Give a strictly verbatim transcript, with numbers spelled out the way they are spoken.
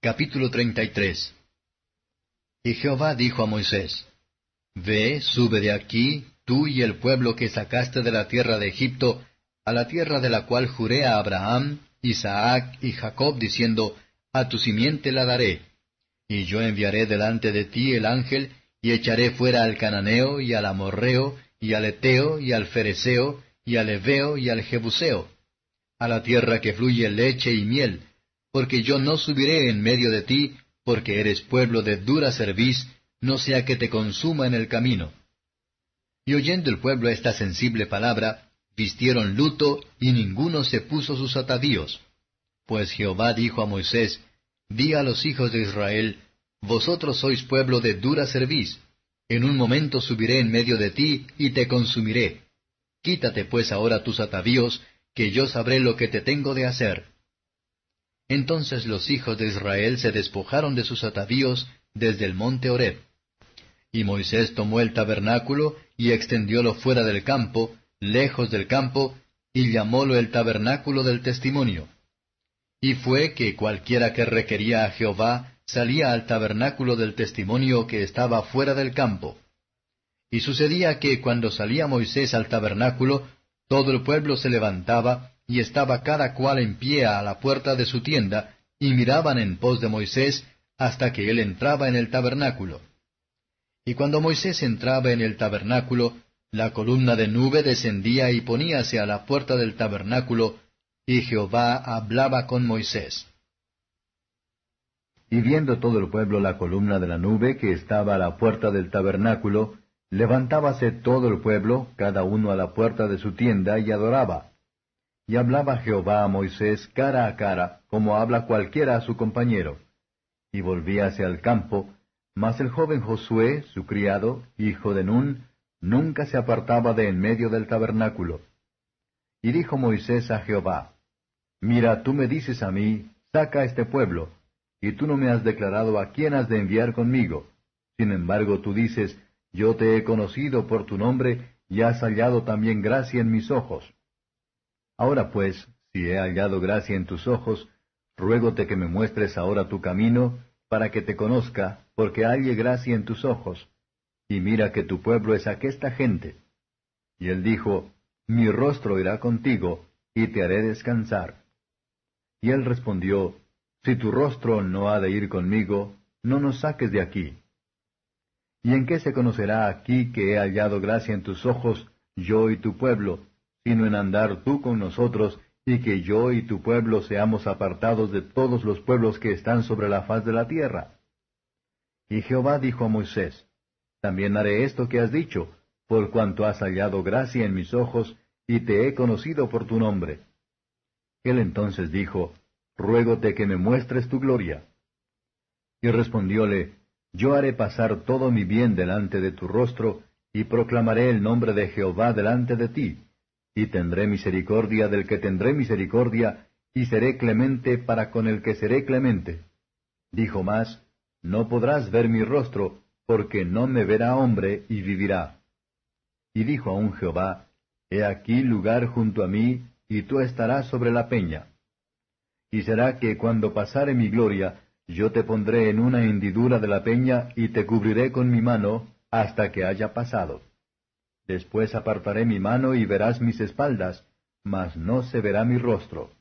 Capítulo treinta y tres. Y Jehová dijo a Moisés, Ve, sube de aquí, tú y el pueblo que sacaste de la tierra de Egipto, a la tierra de la cual juré a Abraham, Isaac y Jacob, diciendo, A tu simiente la daré. Y yo enviaré delante de ti el ángel, y echaré fuera al cananeo, y al amorreo, y al eteo, y al fereceo, y al heveo, y al jebuseo, a la tierra que fluye leche y miel, porque yo no subiré en medio de ti, porque eres pueblo de dura cerviz, no sea que te consuma en el camino. Y oyendo el pueblo esta sensible palabra, vistieron luto, y ninguno se puso sus atavíos. Pues Jehová dijo a Moisés, Di a los hijos de Israel, Vosotros sois pueblo de dura cerviz. En un momento subiré en medio de ti, y te consumiré. Quítate pues ahora tus atavíos, que yo sabré lo que te tengo de hacer. Entonces los hijos de Israel se despojaron de sus atavíos desde el monte Horeb. Y Moisés tomó el tabernáculo, y extendiólo fuera del campo, lejos del campo, y llamólo el tabernáculo del testimonio. Y fue que cualquiera que requería a Jehová salía al tabernáculo del testimonio que estaba fuera del campo. Y sucedía que cuando salía Moisés al tabernáculo, todo el pueblo se levantaba, y estaba cada cual en pie a la puerta de su tienda, y miraban en pos de Moisés, hasta que él entraba en el tabernáculo. Y cuando Moisés entraba en el tabernáculo, la columna de nube descendía y poníase a la puerta del tabernáculo, y Jehová hablaba con Moisés. Y viendo todo el pueblo la columna de la nube que estaba a la puerta del tabernáculo, levantábase todo el pueblo, cada uno a la puerta de su tienda, y adoraba. Y hablaba Jehová a Moisés cara a cara, como habla cualquiera a su compañero. Y volvíase al campo, mas el joven Josué, su criado, hijo de Nun, nunca se apartaba de en medio del tabernáculo. Y dijo Moisés a Jehová, Mira, tú me dices a mí, saca este pueblo, y tú no me has declarado a quién has de enviar conmigo. Sin embargo, tú dices, Yo te he conocido por tu nombre, y has hallado también gracia en mis ojos. Ahora pues, si he hallado gracia en tus ojos, ruégote que me muestres ahora tu camino, para que te conozca, porque halle gracia en tus ojos. Y mira que tu pueblo es aquesta gente. Y él dijo, Mi rostro irá contigo, y te haré descansar. Y él respondió, Si tu rostro no ha de ir conmigo, no nos saques de aquí. ¿Y en qué se conocerá aquí que he hallado gracia en tus ojos, yo y tu pueblo, sino en andar tú con nosotros, y que yo y tu pueblo seamos apartados de todos los pueblos que están sobre la faz de la tierra? Y Jehová dijo a Moisés, También haré esto que has dicho, por cuanto has hallado gracia en mis ojos, y te he conocido por tu nombre. Él entonces dijo, Ruégote que me muestres tu gloria. Y respondióle, Yo haré pasar todo mi bien delante de tu rostro, y proclamaré el nombre de Jehová delante de ti, y tendré misericordia del que tendré misericordia, y seré clemente para con el que seré clemente. Dijo más, No podrás ver mi rostro, porque no me verá hombre y vivirá. Y dijo aún Jehová, He aquí lugar junto a mí, y tú estarás sobre la peña. Y será que cuando pasare mi gloria, yo te pondré en una hendidura de la peña, y te cubriré con mi mano, hasta que haya pasado. Después apartaré mi mano y verás mis espaldas, mas no se verá mi rostro.